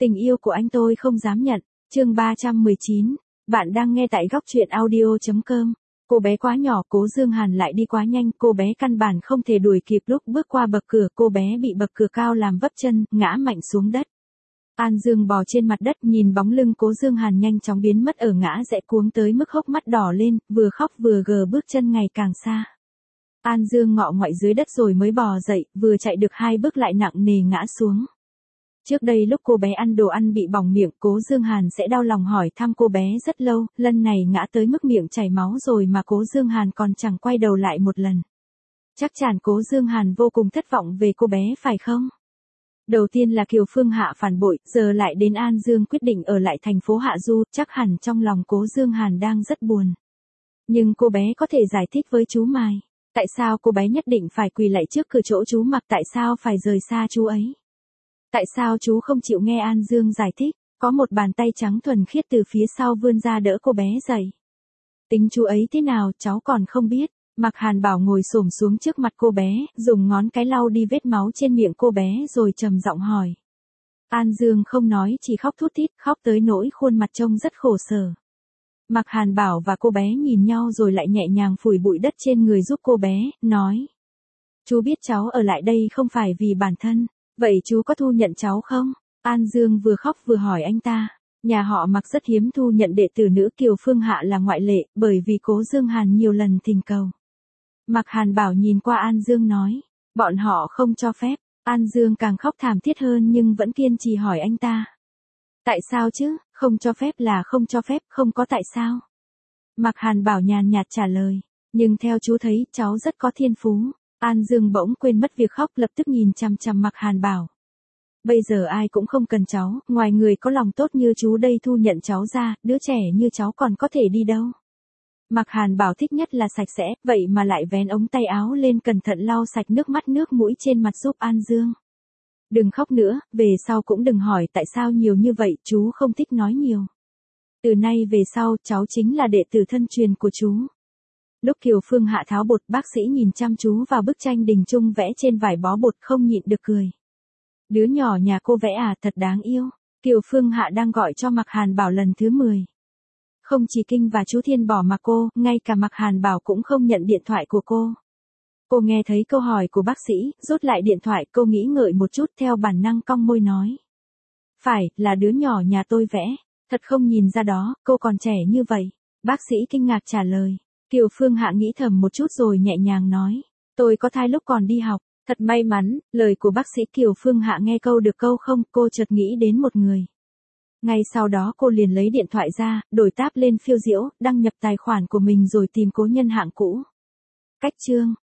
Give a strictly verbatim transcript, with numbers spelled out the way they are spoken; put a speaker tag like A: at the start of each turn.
A: Tình yêu của anh tôi không dám nhận. Chương ba trăm mười chín. Bạn đang nghe tại góc truyện audio chấm com. Cô bé quá nhỏ, Cố Dương Hàn lại đi quá nhanh, cô bé căn bản không thể đuổi kịp, lúc bước qua bậc cửa, cô bé bị bậc cửa cao làm vấp chân, ngã mạnh xuống đất. An Dương bò trên mặt đất, nhìn bóng lưng Cố Dương Hàn nhanh chóng biến mất ở ngã rẽ cuống tới mức hốc mắt đỏ lên, vừa khóc vừa gờ bước chân ngày càng xa. An Dương ngọ ngoại dưới đất rồi mới bò dậy, vừa chạy được hai bước lại nặng nề ngã xuống. Trước đây lúc cô bé ăn đồ ăn bị bỏng miệng, Cố Dương Hàn sẽ đau lòng hỏi thăm cô bé rất lâu, lần này ngã tới mức miệng chảy máu rồi mà Cố Dương Hàn còn chẳng quay đầu lại một lần. Chắc chắn Cố Dương Hàn vô cùng thất vọng về cô bé phải không? Đầu tiên là Kiều Phương Hạ phản bội, giờ lại đến An Dương quyết định ở lại thành phố Hạ Du, chắc hẳn trong lòng Cố Dương Hàn đang rất buồn. Nhưng cô bé có thể giải thích với chú Mai. Tại sao cô bé nhất định phải quỳ lạy trước cửa chỗ chú mặc, tại sao phải rời xa chú ấy? Tại sao chú không chịu nghe An Dương giải thích? Có một bàn tay trắng thuần khiết từ phía sau vươn ra đỡ cô bé dậy. Tính chú ấy thế nào cháu còn không biết. Mạc Hàn Bảo ngồi xổm xuống trước mặt cô bé, dùng ngón cái lau đi vết máu trên miệng cô bé rồi trầm giọng hỏi. An Dương không nói, chỉ khóc thút thít, khóc tới nỗi khuôn mặt trông rất khổ sở. Mạc Hàn Bảo và cô bé nhìn nhau rồi lại nhẹ nhàng phủi bụi đất trên người giúp cô bé, nói. Chú biết cháu ở lại đây không phải vì bản thân, vậy chú có thu nhận cháu không? An Dương vừa khóc vừa hỏi anh ta. Nhà họ Mạc rất hiếm thu nhận đệ tử nữ, Kiều Phương Hạ là ngoại lệ, bởi vì Cố Dương Hàn nhiều lần thỉnh cầu. Mạc Hàn Bảo nhìn qua An Dương nói, bọn họ không cho phép. An Dương càng khóc thảm thiết hơn nhưng vẫn kiên trì hỏi anh ta. Tại sao chứ, không cho phép là không cho phép, không có tại sao. Mạc Hàn Bảo nhàn nhạt trả lời, nhưng theo chú thấy cháu rất có thiên phú. An Dương bỗng quên mất việc khóc, lập tức nhìn chằm chằm Mạc Hàn Bảo. Bây giờ ai cũng không cần cháu, ngoài người có lòng tốt như chú đây thu nhận cháu ra, đứa trẻ như cháu còn có thể đi đâu. Mạc Hàn Bảo thích nhất là sạch sẽ, vậy mà lại vén ống tay áo lên cẩn thận lau sạch nước mắt nước mũi trên mặt giúp An Dương. Đừng khóc nữa, về sau cũng đừng hỏi tại sao nhiều như vậy, chú không thích nói nhiều. Từ nay về sau, cháu chính là đệ tử thân truyền của chú. Lúc Kiều Phương Hạ tháo bột, bác sĩ nhìn chăm chú vào bức tranh Đình Trung vẽ trên vải bó bột không nhịn được cười. Đứa nhỏ nhà cô vẽ à, thật đáng yêu. Kiều Phương Hạ đang gọi cho Mạc Hàn Bảo lần thứ mười. Không chỉ Kinh và chú Thiên bỏ mặc cô, ngay cả Mạc Hàn Bảo cũng không nhận điện thoại của cô. Cô nghe thấy câu hỏi của bác sĩ, rút lại điện thoại, cô nghĩ ngợi một chút theo bản năng cong môi nói. Phải, là đứa nhỏ nhà tôi vẽ, thật không nhìn ra đó, cô còn trẻ như vậy. Bác sĩ kinh ngạc trả lời. Kiều Phương Hạ nghĩ thầm một chút rồi nhẹ nhàng nói. Tôi có thai lúc còn đi học, thật may mắn, lời của bác sĩ. Kiều Phương Hạ nghe câu được câu không, cô chợt nghĩ đến một người. Ngay sau đó cô liền lấy điện thoại ra, đổi tab lên phiêu diễu, đăng nhập tài khoản của mình rồi tìm cố nhân hạng cũ. Cách chương.